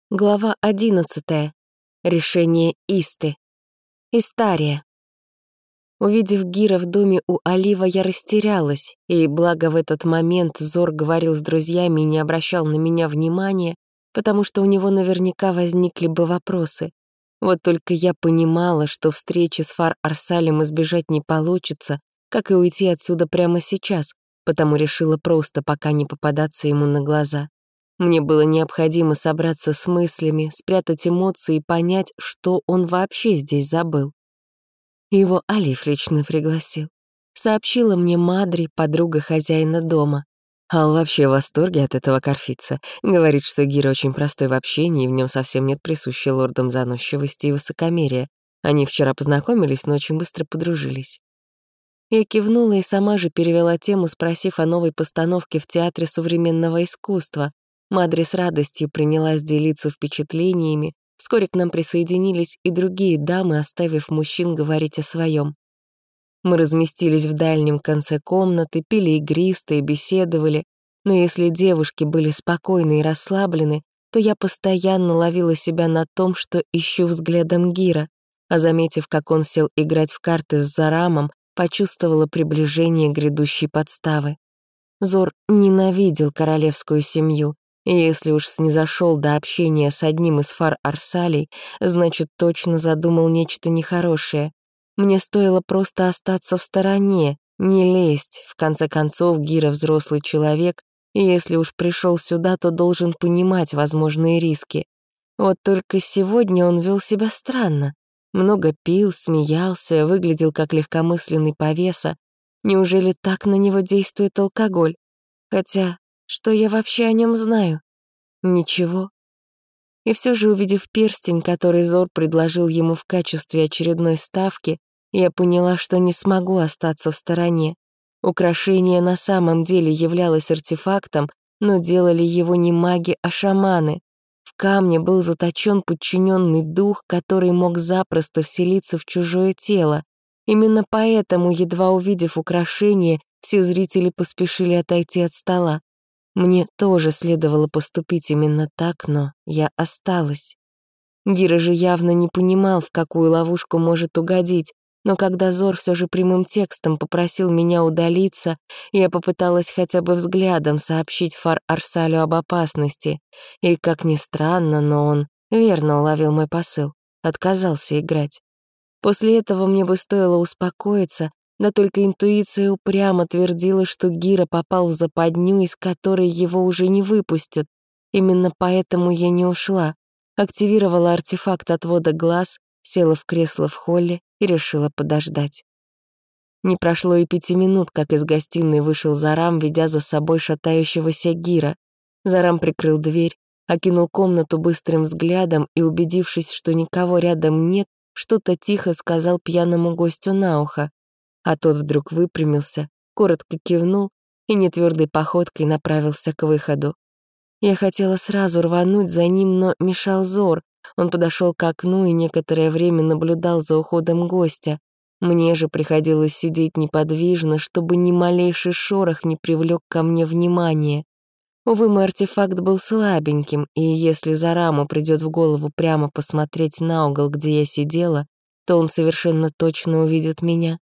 Глава 11. Решение Исты. Истария. Увидев Гира в доме у Олива, я растерялась, и благо в этот момент Зор говорил с друзьями и не обращал на меня внимания, потому что у него наверняка возникли бы вопросы. Вот только я понимала, что встречи с Фар-Арсалем избежать не получится, как и уйти отсюда прямо сейчас, потому решила просто пока не попадаться ему на глаза. Мне было необходимо собраться с мыслями, спрятать эмоции и понять, что он вообще здесь забыл. Его Олив лично пригласил. Сообщила мне Мадри, подруга хозяина дома. Ал вообще в восторге от этого корфица. Говорит, что Гир очень простой в общении, и в нем совсем нет присущей лордам заносчивости и высокомерия. Они вчера познакомились, но очень быстро подружились. Я кивнула и сама же перевела тему, спросив о новой постановке в Театре современного искусства. Мадри с радостью принялась делиться впечатлениями. Вскоре к нам присоединились и другие дамы, оставив мужчин говорить о своем. Мы разместились в дальнем конце комнаты, пили игристое, беседовали, но если девушки были спокойны и расслаблены, то я постоянно ловила себя на том, что ищу взглядом Гира, а заметив, как он сел играть в карты с Зарамом, почувствовала приближение грядущей подставы. Зор ненавидел королевскую семью, и если уж снизошел до общения с одним из Фар-Арсалей, значит, точно задумал нечто нехорошее. Мне стоило просто остаться в стороне, не лезть. В конце концов, Гира взрослый человек, и если уж пришел сюда, то должен понимать возможные риски. Вот только сегодня он вел себя странно. Много пил, смеялся, выглядел как легкомысленный повеса. Неужели так на него действует алкоголь? Хотя, что я вообще о нем знаю? Ничего. И все же, увидев перстень, который Зор предложил ему в качестве очередной ставки, я поняла, что не смогу остаться в стороне. Украшение на самом деле являлось артефактом, но делали его не маги, а шаманы. В камне был заточен подчиненный дух, который мог запросто вселиться в чужое тело. Именно поэтому, едва увидев украшение, все зрители поспешили отойти от стола. Мне тоже следовало поступить именно так, но я осталась. Гира же явно не понимал, в какую ловушку может угодить, но когда Зор все же прямым текстом попросил меня удалиться, я попыталась хотя бы взглядом сообщить Фар-Арсалю об опасности, и, как ни странно, но он верно уловил мой посыл, отказался играть. После этого мне бы стоило успокоиться, да только интуиция упрямо твердила, что Гира попал в западню, из которой его уже не выпустят. Именно поэтому я не ушла. Активировала артефакт отвода глаз, села в кресло в холле и решила подождать. Не прошло и 5 минут, как из гостиной вышел Зарам, ведя за собой шатающегося Гира. Зарам прикрыл дверь, окинул комнату быстрым взглядом и, убедившись, что никого рядом нет, что-то тихо сказал пьяному гостю на ухо. А тот вдруг выпрямился, коротко кивнул и нетвёрдой походкой направился к выходу. Я хотела сразу рвануть за ним, но мешал Зор. Он подошел к окну и некоторое время наблюдал за уходом гостя. Мне же приходилось сидеть неподвижно, чтобы ни малейший шорох не привлек ко мне внимания. Увы, мой артефакт был слабеньким, и если Зараму придет в голову прямо посмотреть на угол, где я сидела, то он совершенно точно увидит меня.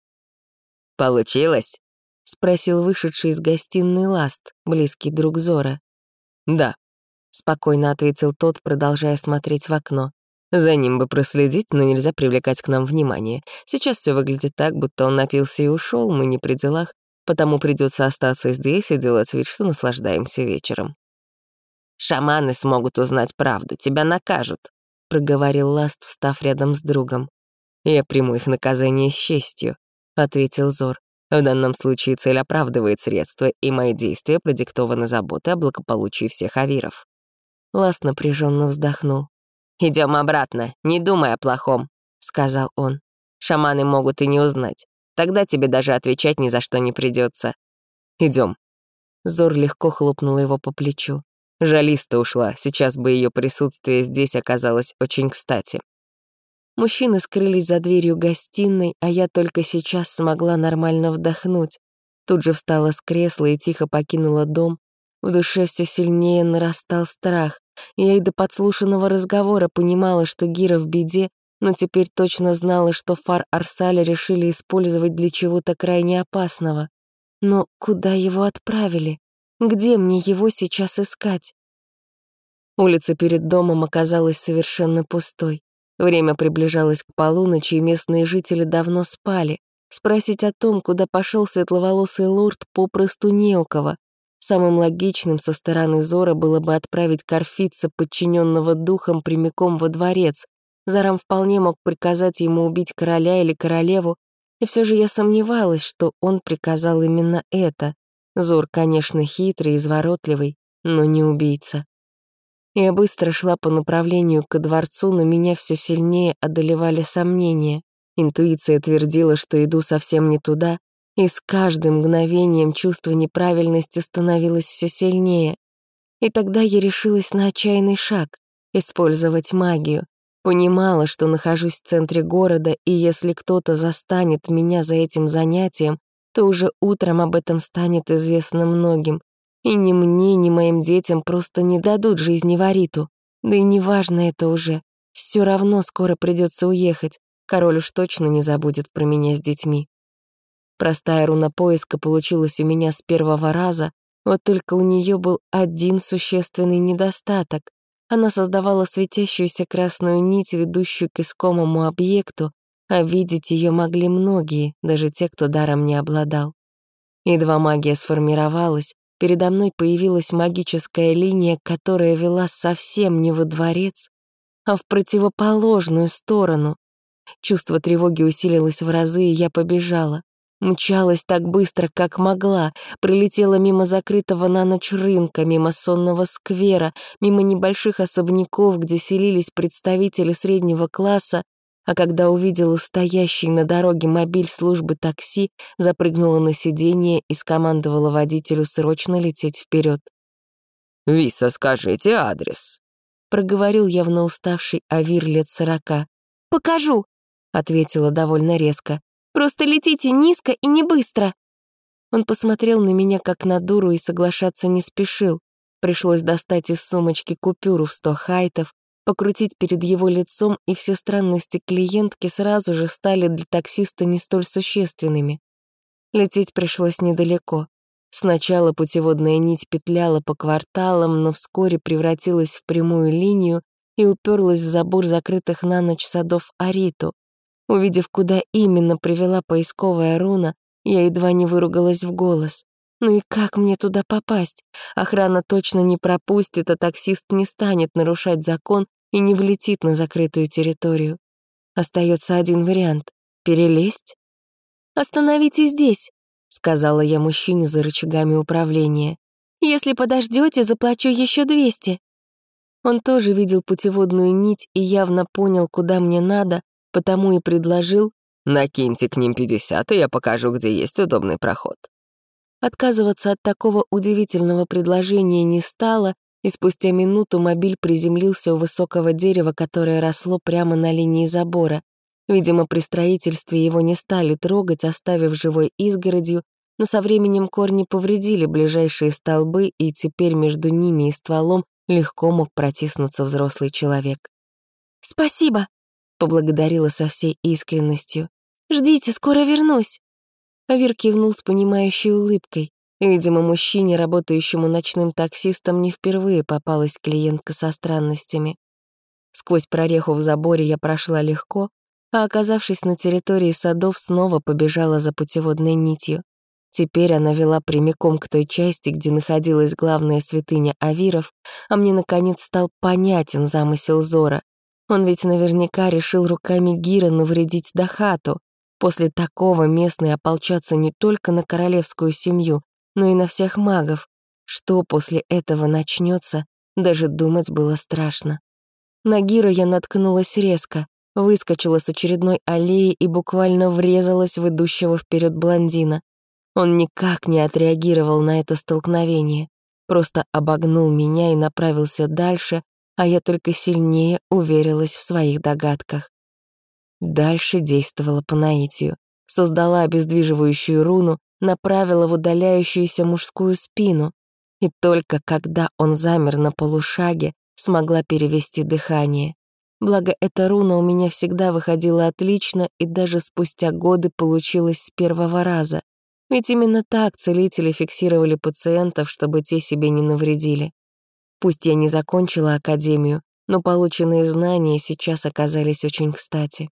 «Получилось?» — спросил вышедший из гостиной Ласт, близкий друг Зора. «Да», — спокойно ответил тот, продолжая смотреть в окно. «за ним бы проследить, но нельзя привлекать к нам внимание. Сейчас все выглядит так, будто он напился и ушел, мы не при делах, потому придется остаться здесь и делать вид, что наслаждаемся вечером». «Шаманы смогут узнать правду, тебя накажут», — проговорил Ласт, встав рядом с другом. «Я приму их наказание с честью», — ответил Зор. «В данном случае цель оправдывает средства, и мои действия продиктованы заботой о благополучии всех авиров». Ласт напряженно вздохнул. «Идем обратно, не думай о плохом», — сказал он. «Шаманы могут и не узнать. Тогда тебе даже отвечать ни за что не придется. Идем». Зор легко хлопнул его по плечу. Жалиста ушла, сейчас бы ее присутствие здесь оказалось очень кстати. Мужчины скрылись за дверью гостиной, а я только сейчас смогла нормально вдохнуть. Тут же встала с кресла и тихо покинула дом. В душе все сильнее нарастал страх. Я и до подслушанного разговора понимала, что Гира в беде, но теперь точно знала, что Фар Арсаля решили использовать для чего-то крайне опасного. Но куда его отправили? Где мне его сейчас искать? Улица перед домом оказалась совершенно пустой. Время приближалось к полуночи, и местные жители давно спали. Спросить о том, куда пошел светловолосый лорд, попросту не у кого. Самым логичным со стороны Зора было бы отправить Карфица, подчиненного духом, прямиком во дворец. Зарам вполне мог приказать ему убить короля или королеву, и все же я сомневалась, что он приказал именно это. Зор, конечно, хитрый и изворотливый, но не убийца. Я быстро шла по направлению ко дворцу, но меня все сильнее одолевали сомнения. Интуиция твердила, что иду совсем не туда, и с каждым мгновением чувство неправильности становилось все сильнее. И тогда я решилась на отчаянный шаг — использовать магию. Понимала, что нахожусь в центре города, и если кто-то застанет меня за этим занятием, то уже утром об этом станет известно многим. И ни мне, ни моим детям просто не дадут жизни Вариту. Да и неважно это уже. Все равно скоро придется уехать. Король уж точно не забудет про меня с детьми. Простая руна поиска получилась у меня с первого раза, вот только у нее был один существенный недостаток. Она создавала светящуюся красную нить, ведущую к искомому объекту, а видеть ее могли многие, даже те, кто даром не обладал. Едва магия сформировалась, передо мной появилась магическая линия, которая вела совсем не во дворец, а в противоположную сторону. Чувство тревоги усилилось в разы, и я побежала. Мчалась так быстро, как могла, пролетела мимо закрытого на ночь рынка, мимо сонного сквера, мимо небольших особняков, где селились представители среднего класса, а когда увидела стоящий на дороге мобиль службы такси, запрыгнула на сиденье и скомандовала водителю срочно лететь вперед. «Виса, скажите адрес», — проговорил явно уставший Авир лет 40. «Покажу», — ответила довольно резко. «Просто летите низко и не быстро». Он посмотрел на меня как на дуру и соглашаться не спешил. Пришлось достать из сумочки купюру в 100 хайтов, покрутить перед его лицом, и все странности клиентки сразу же стали для таксиста не столь существенными. Лететь пришлось недалеко. Сначала путеводная нить петляла по кварталам, но вскоре превратилась в прямую линию и уперлась в забор закрытых на ночь садов Ариту. Увидев, куда именно привела поисковая руна, я едва не выругалась в голос. Ну и как мне туда попасть? Охрана точно не пропустит, а таксист не станет нарушать закон и не влетит на закрытую территорию. Остается один вариант — перелезть. «Остановитесь здесь», — сказала я мужчине за рычагами управления. «Если подождете, заплачу еще 200». Он тоже видел путеводную нить и явно понял, куда мне надо, потому и предложил: «Накиньте к ним 50, и я покажу, где есть удобный проход». Отказываться от такого удивительного предложения не стало, и спустя минуту мобиль приземлился у высокого дерева, которое росло прямо на линии забора. Видимо, при строительстве его не стали трогать, оставив живой изгородью, но со временем корни повредили ближайшие столбы, и теперь между ними и стволом легко мог протиснуться взрослый человек. «Спасибо», — поблагодарила со всей искренностью. «Ждите, скоро вернусь». Авир кивнул с понимающей улыбкой. Видимо, мужчине, работающему ночным таксистом, не впервые попалась клиентка со странностями. Сквозь прореху в заборе я прошла легко, а, оказавшись на территории садов, снова побежала за путеводной нитью. Теперь она вела прямиком к той части, где находилась главная святыня Авиров, а мне, наконец, стал понятен замысел Зора. Он ведь наверняка решил руками Гира навредить Дахату. После такого местные ополчатся не только на королевскую семью, но и на всех магов. Что после этого начнется, даже думать было страшно. На Гира я наткнулась резко, выскочила с очередной аллеи и буквально врезалась в идущего вперед блондина. Он никак не отреагировал на это столкновение, просто обогнул меня и направился дальше, а я только сильнее уверилась в своих догадках. Дальше действовала по наитию. Создала обездвиживающую руну, направила в удаляющуюся мужскую спину. И только когда он замер на полушаге, смогла перевести дыхание. Благо, эта руна у меня всегда выходила отлично, и даже спустя годы получилось с первого раза. Ведь именно так целители фиксировали пациентов, чтобы те себе не навредили. Пусть я не закончила академию, но полученные знания сейчас оказались очень кстати.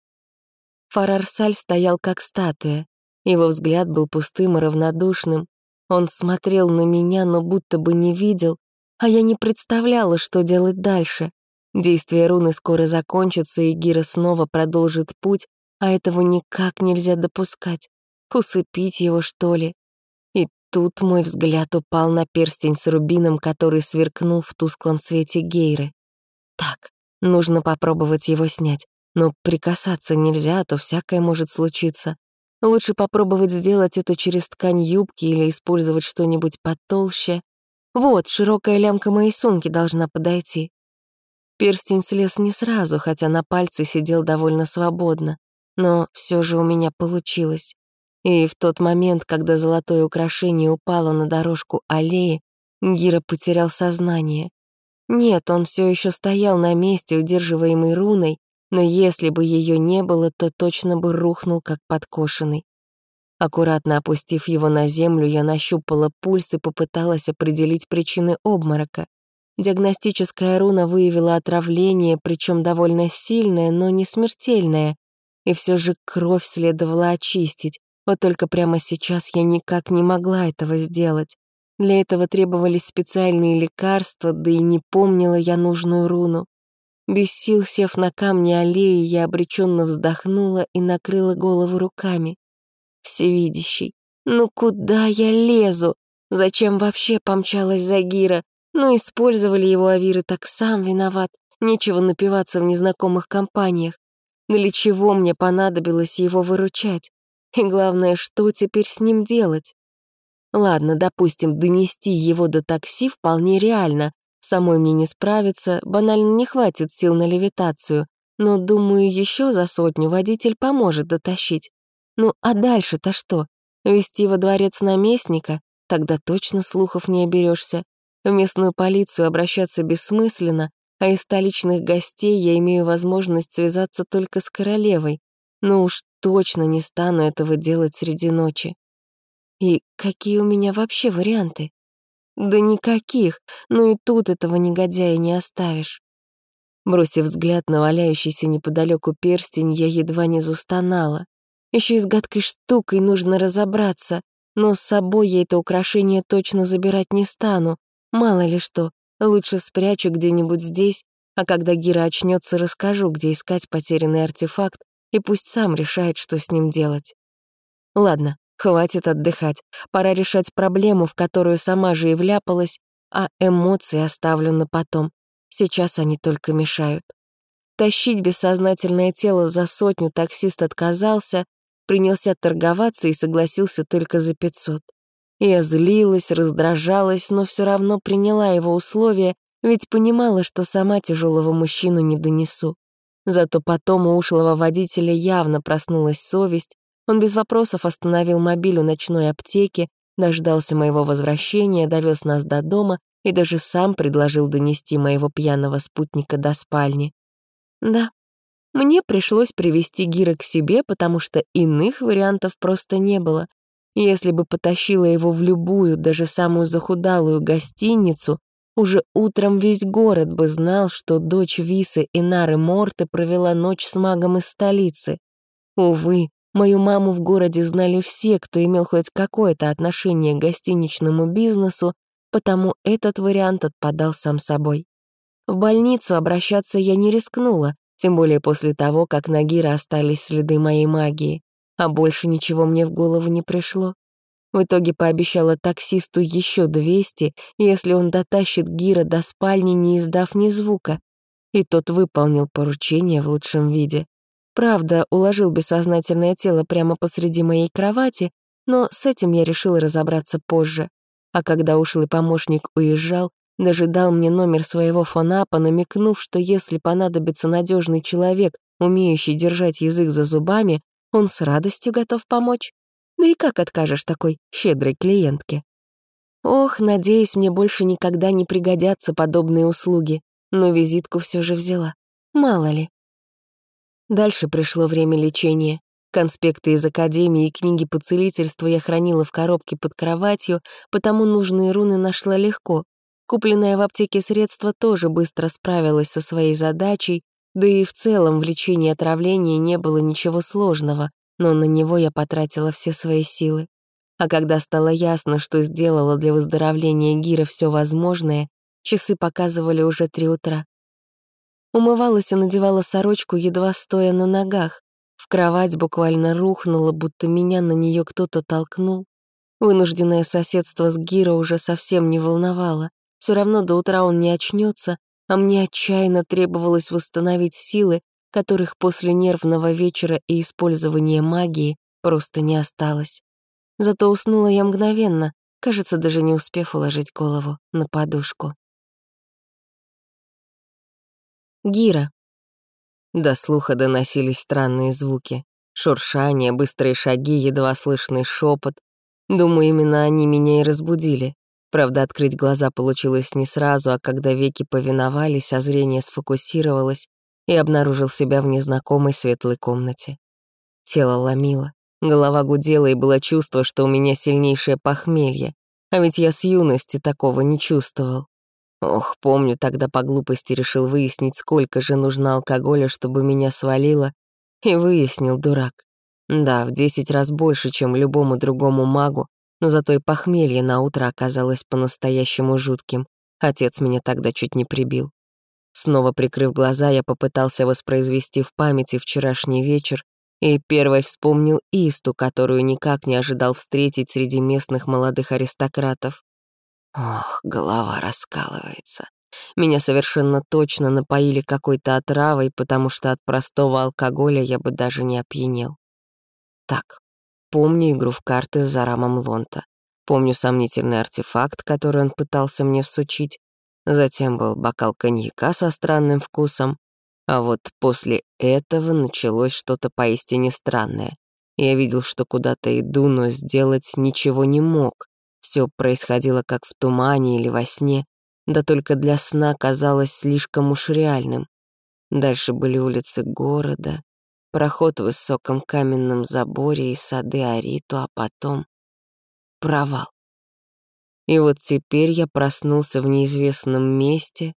Фарарсаль стоял как статуя. Его взгляд был пустым и равнодушным. Он смотрел на меня, но будто бы не видел, а я не представляла, что делать дальше. Действие руны скоро закончится, и Гира снова продолжит путь, а этого никак нельзя допускать. Усыпить его, что ли? И тут мой взгляд упал на перстень с рубином, который сверкнул в тусклом свете Гейры. Так, нужно попробовать его снять. Но прикасаться нельзя, а то всякое может случиться. Лучше попробовать сделать это через ткань юбки или использовать что-нибудь потолще. Вот, широкая лямка моей сумки должна подойти. Перстень слез не сразу, хотя на пальце сидел довольно свободно. Но все же у меня получилось. И в тот момент, когда золотое украшение упало на дорожку аллеи, Гира потерял сознание. Нет, он все еще стоял на месте, удерживаемый руной, но если бы ее не было, то точно бы рухнул, как подкошенный. Аккуратно опустив его на землю, я нащупала пульс и попыталась определить причины обморока. Диагностическая руна выявила отравление, причем довольно сильное, но не смертельное. И все же кровь следовало очистить. Вот только прямо сейчас я никак не могла этого сделать. Для этого требовались специальные лекарства, да и не помнила я нужную руну. Без сил сев на камни аллеи, я обреченно вздохнула и накрыла голову руками. Всевидящий, ну куда я лезу? Зачем вообще помчалась за Гира? Ну использовали его авиры, так сам виноват. Нечего напиваться в незнакомых компаниях. Для чего мне понадобилось его выручать? И главное, что теперь с ним делать? Ладно, допустим, донести его до такси вполне реально. Самой мне не справиться, банально не хватит сил на левитацию. Но, думаю, еще за 100 водитель поможет дотащить. Ну, а дальше-то что? Везти во дворец наместника? Тогда точно слухов не оберешься. В местную полицию обращаться бессмысленно, а из столичных гостей я имею возможность связаться только с королевой. Но уж точно не стану этого делать среди ночи. И какие у меня вообще варианты? Да никаких, но и тут этого негодяя не оставишь. Бросив взгляд на валяющийся неподалеку перстень, я едва не застонала. Еще и с гадкой штукой нужно разобраться, но с собой я это украшение точно забирать не стану. Мало ли что, лучше спрячу где-нибудь здесь, а когда Гира очнется, расскажу, где искать потерянный артефакт, и пусть сам решает, что с ним делать. Ладно, хватит отдыхать, пора решать проблему, в которую сама же и вляпалась, а эмоции оставлю на потом. Сейчас они только мешают. Тащить бессознательное тело за 100 таксист отказался, принялся торговаться и согласился только за 500. Я злилась, раздражалась, но все равно приняла его условия, ведь понимала, что сама тяжелого мужчину не донесу. Зато потом у ушлого водителя явно проснулась совесть, он без вопросов остановил мобиль у ночной аптеки, дождался моего возвращения, довез нас до дома и даже сам предложил донести моего пьяного спутника до спальни. Да, мне пришлось привести Гира к себе, потому что иных вариантов просто не было. Если бы потащила его в любую, даже самую захудалую гостиницу, уже утром весь город бы знал, что дочь Висы Инары Морты провела ночь с магом из столицы. Увы, мою маму в городе знали все, кто имел хоть какое-то отношение к гостиничному бизнесу, потому этот вариант отпадал сам собой. В больницу обращаться я не рискнула, тем более после того, как на Гира остались следы моей магии, а больше ничего мне в голову не пришло. В итоге пообещала таксисту еще 200, если он дотащит Гира до спальни, не издав ни звука. И тот выполнил поручение в лучшем виде. Правда, уложил бессознательное тело прямо посреди моей кровати, но с этим я решила разобраться позже. А когда ушлый помощник уезжал, даже дал мне номер своего фонапа, намекнув, что если понадобится надежный человек, умеющий держать язык за зубами, он с радостью готов помочь. Да и как откажешь такой щедрой клиентке? Ох, надеюсь, мне больше никогда не пригодятся подобные услуги. но визитку все же взяла. Мало ли. Дальше пришло время лечения. Конспекты из академии и книги по целительству я хранила в коробке под кроватью, потому нужные руны нашла легко. Купленное в аптеке средство тоже быстро справилось со своей задачей, да и в целом в лечении отравления не было ничего сложного, но на него я потратила все свои силы. А когда стало ясно, что сделала для выздоровления Гира все возможное, часы показывали уже 3 утра. Умывалась и надевала сорочку, едва стоя на ногах. В кровать буквально рухнула, будто меня на нее кто-то толкнул. Вынужденное соседство с Гиро уже совсем не волновало. Все равно до утра он не очнется, а мне отчаянно требовалось восстановить силы, которых после нервного вечера и использования магии просто не осталось. Зато уснула я мгновенно, кажется, даже не успев уложить голову на подушку. Гира. До слуха доносились странные звуки. Шуршание, быстрые шаги, едва слышный шепот. Думаю, именно они меня и разбудили. Правда, открыть глаза получилось не сразу, а когда веки повиновались, а зрение сфокусировалось, и обнаружил себя в незнакомой светлой комнате. Тело ломило, голова гудела, и было чувство, что у меня сильнейшее похмелье. А ведь я с юности такого не чувствовал. Ох, помню, тогда по глупости решил выяснить, сколько же нужно алкоголя, чтобы меня свалило, и выяснил, дурак. Да, в 10 раз больше, чем любому другому магу, но зато и похмелье на утро оказалось по-настоящему жутким. Отец меня тогда чуть не прибил. Снова прикрыв глаза, я попытался воспроизвести в памяти вчерашний вечер и первой вспомнил Исту, которую никак не ожидал встретить среди местных молодых аристократов. Ох, голова раскалывается. Меня совершенно точно напоили какой-то отравой, потому что от простого алкоголя я бы даже не опьянел. Так, помню игру в карты с Зарамом Лонта. Помню сомнительный артефакт, который он пытался мне всучить. Затем был бокал коньяка со странным вкусом. А вот после этого началось что-то поистине странное. Я видел, что куда-то иду, но сделать ничего не мог. Все происходило как в тумане или во сне, да только для сна казалось слишком уж реальным. Дальше были улицы города, проход в высоком каменном заборе и сады Ариту, а потом провал. И вот теперь я проснулся в неизвестном месте.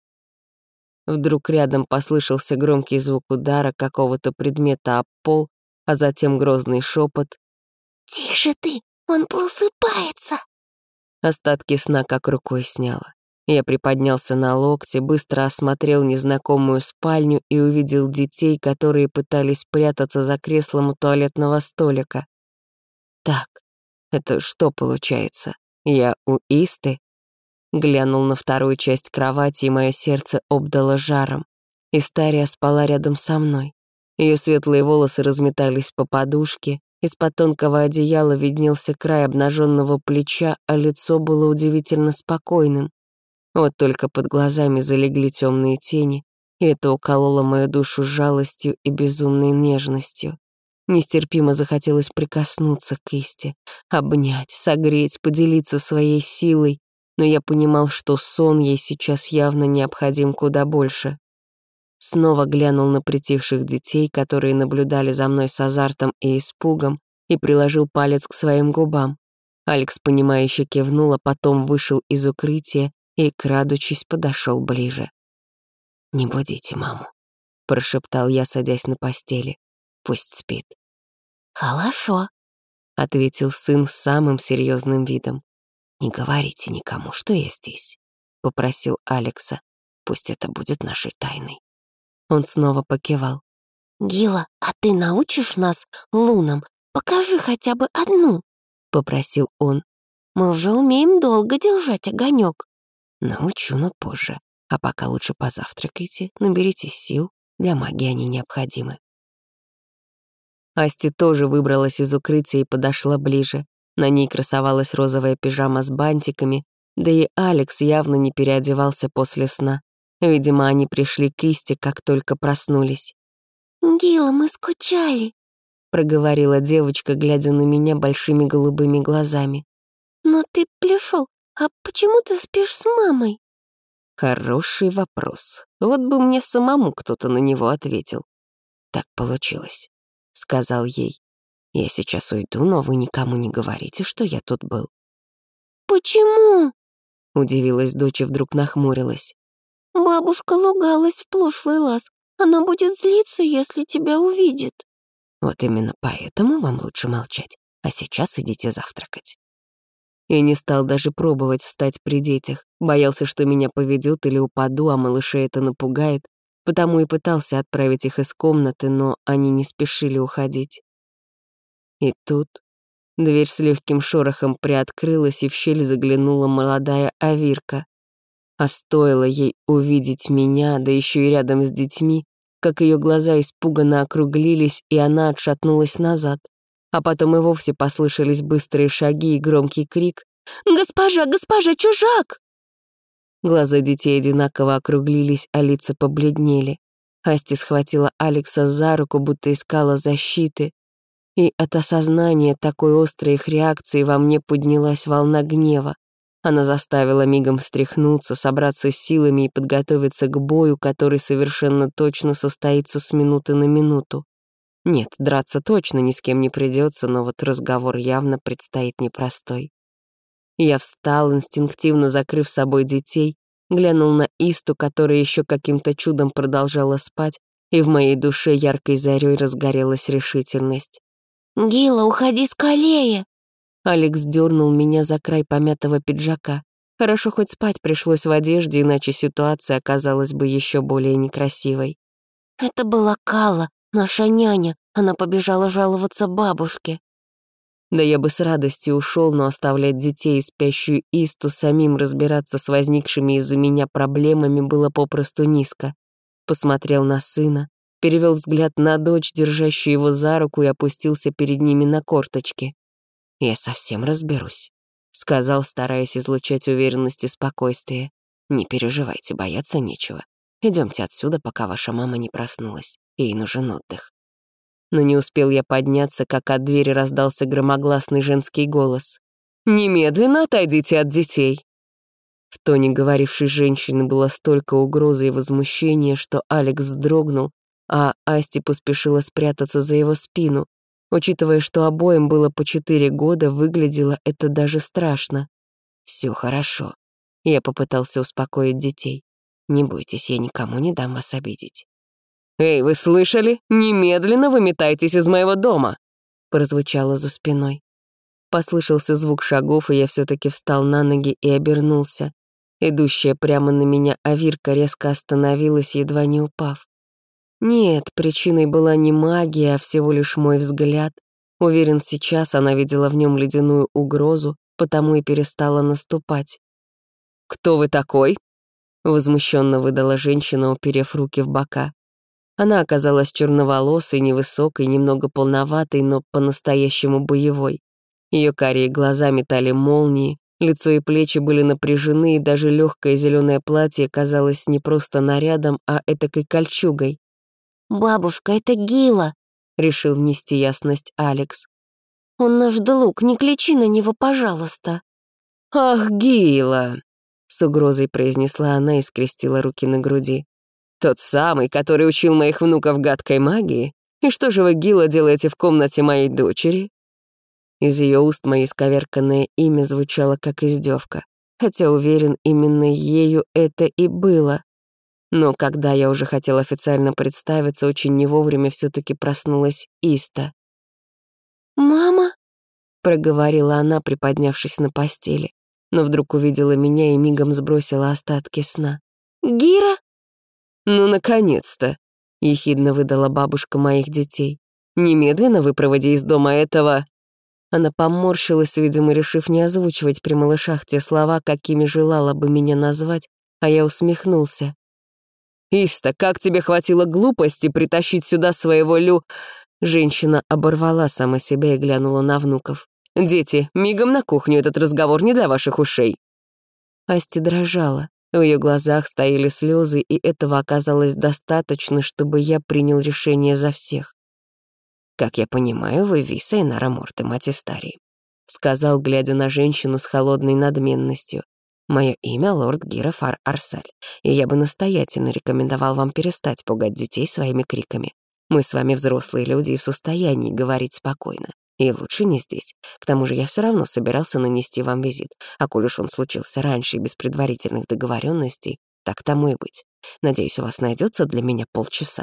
Вдруг рядом послышался громкий звук удара какого-то предмета об пол, а затем грозный шепот. «Тише ты, он просыпается!» Остатки сна как рукой сняло. Я приподнялся на локте, быстро осмотрел незнакомую спальню и увидел детей, которые пытались прятаться за креслом у туалетного столика. Так, это что получается? Я у Исты? Глянул на вторую часть кровати, и мое сердце обдало жаром. Истария спала рядом со мной. Ее светлые волосы разметались по подушке, из-под тонкого одеяла виднелся край обнаженного плеча, а лицо было удивительно спокойным. Вот только под глазами залегли темные тени, и это укололо мою душу жалостью и безумной нежностью. Нестерпимо захотелось прикоснуться к Исте, обнять, согреть, поделиться своей силой, но я понимал, что сон ей сейчас явно необходим куда больше. Снова глянул на притихших детей, которые наблюдали за мной с азартом и испугом, и приложил палец к своим губам. Алекс, понимающе кивнул, а потом вышел из укрытия и, крадучись, подошел ближе. «Не будите маму», — прошептал я, садясь на постели. «Пусть спит». «Хорошо», — ответил сын с самым серьезным видом. «Не говорите никому, что я здесь», — попросил Алекса. «Пусть это будет нашей тайной». Он снова покивал. «Гила, а ты научишь нас лунам? Покажи хотя бы одну», — попросил он. «Мы уже умеем долго держать огонек». «Научу, но позже. А пока лучше позавтракайте, наберитесь сил. Для магии они необходимы». Асти тоже выбралась из укрытия и подошла ближе. На ней красовалась розовая пижама с бантиками, да и Алекс явно не переодевался после сна. Видимо, они пришли к Исте, как только проснулись. «Гила, мы скучали», — проговорила девочка, глядя на меня большими голубыми глазами. «Но ты пришел, а почему ты спишь с мамой?» Хороший вопрос. Вот бы мне самому кто-то на него ответил. Так получилось, сказал ей. Я сейчас уйду, но вы никому не говорите, что я тут был. «Почему?» — удивилась дочь и вдруг нахмурилась. «Бабушка лугалась в прошлый раз. Она будет злиться, если тебя увидит». Вот именно поэтому вам лучше молчать. А сейчас идите завтракать. Я не стал даже пробовать встать при детях. Боялся, что меня поведет или упаду, а малышей это напугает. Потому и пытался отправить их из комнаты, но они не спешили уходить. И тут дверь с легким шорохом приоткрылась, и в щель заглянула молодая Авирка. А стоило ей увидеть меня, да еще и рядом с детьми, как ее глаза испуганно округлились, и она отшатнулась назад. А потом и вовсе послышались быстрые шаги и громкий крик: «Госпожа, госпожа, чужак!» Глаза детей одинаково округлились, а лица побледнели. Асти схватила Алекса за руку, будто искала защиты. И от осознания такой острой их реакции во мне поднялась волна гнева. Она заставила мигом встряхнуться, собраться с силами и подготовиться к бою, который совершенно точно состоится с минуты на минуту. Нет, драться точно ни с кем не придется, но вот разговор явно предстоит непростой. Я встал, инстинктивно закрыв собой детей, глянул на Исту, которая еще каким-то чудом продолжала спать, и в моей душе яркой зарей разгорелась решительность. «Гила, уходи скорее!» Алекс дернул меня за край помятого пиджака. Хорошо, хоть спать пришлось в одежде, иначе ситуация оказалась бы еще более некрасивой. «Это была Кала, наша няня. Она побежала жаловаться бабушке». Да я бы с радостью ушел, но оставлять детей и спящую Исту самим разбираться с возникшими из-за меня проблемами было попросту низко. Посмотрел на сына, перевел взгляд на дочь, держащую его за руку, и опустился перед ними на корточки. «Я совсем разберусь», — сказал, стараясь излучать уверенность и спокойствие. «Не переживайте, бояться нечего. Идемте отсюда, пока ваша мама не проснулась. Ей нужен отдых». Но не успел я подняться, как от двери раздался громогласный женский голос. «Немедленно отойдите от детей!» В тоне говорившей женщины было столько угрозы и возмущения, что Алекс вздрогнул, а Асти поспешила спрятаться за его спину. Учитывая, что обоим было по 4 года, выглядело это даже страшно. «Все хорошо». Я попытался успокоить детей. «Не бойтесь, я никому не дам вас обидеть». «Эй, вы слышали? Немедленно выметайтесь из моего дома!» прозвучало за спиной. Послышался звук шагов, и я все-таки встал на ноги и обернулся. Идущая прямо на меня Авирка резко остановилась, едва не упав. Нет, причиной была не магия, а всего лишь мой взгляд. Уверен, сейчас она видела в нем ледяную угрозу, потому и перестала наступать. «Кто вы такой?» возмущенно выдала женщина, уперев руки в бока. Она оказалась черноволосой, невысокой, немного полноватой, но по-настоящему боевой. Ее карие глаза метали молнии, лицо и плечи были напряжены, и даже легкое зеленое платье казалось не просто нарядом, а этакой кольчугой. «Бабушка, это Гила!» — решил внести ясность Алекс. «Он наш друг, не кричи на него, пожалуйста». «Ах, Гила!» — с угрозой произнесла она и скрестила руки на груди. «Тот самый, который учил моих внуков гадкой магии? И что же вы, Гила, делаете в комнате моей дочери?» Из ее уст мое исковерканное имя звучало как издевка, хотя, уверен, именно ею это и было. Но когда я уже хотел официально представиться, очень не вовремя все-таки проснулась Иста. «Мама?» — проговорила она, приподнявшись на постели, но вдруг увидела меня и мигом сбросила остатки сна. «Гира?» «Ну, наконец-то!» — ехидно выдала бабушка моих детей. «Немедленно выпроводи из дома этого...» Она поморщилась, видимо, решив не озвучивать при малышах те слова, какими желала бы меня назвать, а я усмехнулся. «Иста, как тебе хватило глупости притащить сюда своего Женщина оборвала сама себя и глянула на внуков. «Дети, мигом на кухню, этот разговор не для ваших ушей». Асти дрожала. В ее глазах стояли слезы, и этого оказалось достаточно, чтобы я принял решение за всех. «Как я понимаю, вы Виса и Нара Морте, мать Истарии», — сказал, глядя на женщину с холодной надменностью. Мое имя лорд Гирафар Арсель, и я бы настоятельно рекомендовал вам перестать пугать детей своими криками. Мы с вами взрослые люди и в состоянии говорить спокойно. И лучше не здесь. К тому же я все равно собирался нанести вам визит, а коль уж он случился раньше и без предварительных договоренностей, так тому и быть. Надеюсь, у вас найдется для меня полчаса».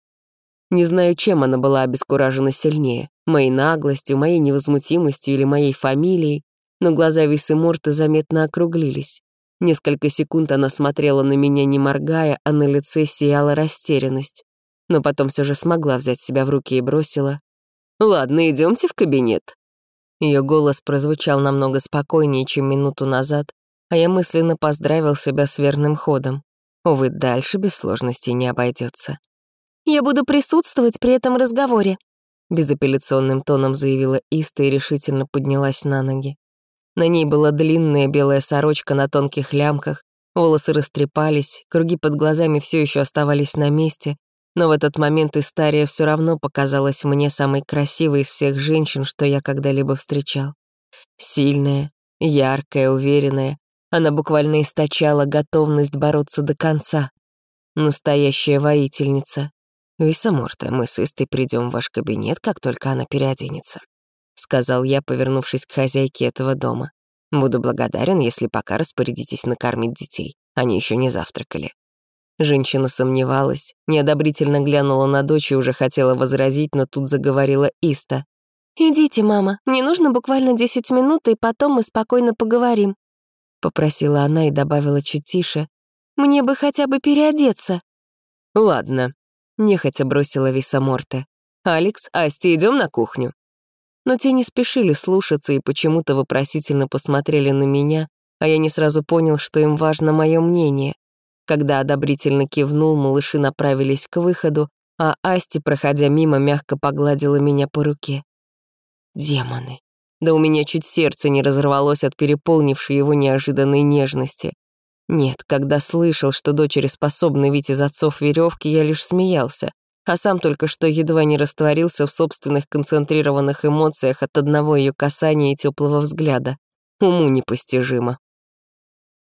Не знаю, чем она была обескуражена сильнее, моей наглостью, моей невозмутимостью или моей фамилией, но глаза Висы Морты заметно округлились. Несколько секунд она смотрела на меня, не моргая, а на лице сияла растерянность. Но потом все же смогла взять себя в руки и бросила: «Ладно, идемте в кабинет». Ее голос прозвучал намного спокойнее, чем минуту назад, а я мысленно поздравил себя с верным ходом. Увы, дальше без сложностей не обойдется. «Я буду присутствовать при этом разговоре», — безапелляционным тоном заявила Иста и решительно поднялась на ноги. На ней была длинная белая сорочка на тонких лямках, волосы растрепались, круги под глазами все еще оставались на месте, но в этот момент Истария все равно показалась мне самой красивой из всех женщин, что я когда-либо встречал. Сильная, яркая, уверенная, она буквально источала готовность бороться до конца. Настоящая воительница. «Виса Морта, мы с Истой придем в ваш кабинет, как только она переоденется», — сказал я, повернувшись к хозяйке этого дома. «Буду благодарен, если пока распорядитесь накормить детей. Они еще не завтракали». Женщина сомневалась, неодобрительно глянула на дочь и уже хотела возразить, но тут заговорила Иста. «Идите, мама, мне нужно буквально 10 минут, и потом мы спокойно поговорим», — попросила она и добавила чуть тише. «Мне бы хотя бы переодеться». «Ладно», — нехотя бросила Виса Морте. «Алекс, Асти, идем на кухню». Но те не спешили слушаться и почему-то вопросительно посмотрели на меня, а я не сразу понял, что им важно мое мнение. Когда одобрительно кивнул, малыши направились к выходу, а Асти, проходя мимо, мягко погладила меня по руке. Демоны. Да у меня чуть сердце не разорвалось от переполнившей его неожиданной нежности. Нет, когда слышал, что дочери способны вить из отцов веревки, я лишь смеялся, а сам только что едва не растворился в собственных концентрированных эмоциях от одного ее касания и теплого взгляда. Уму непостижимо.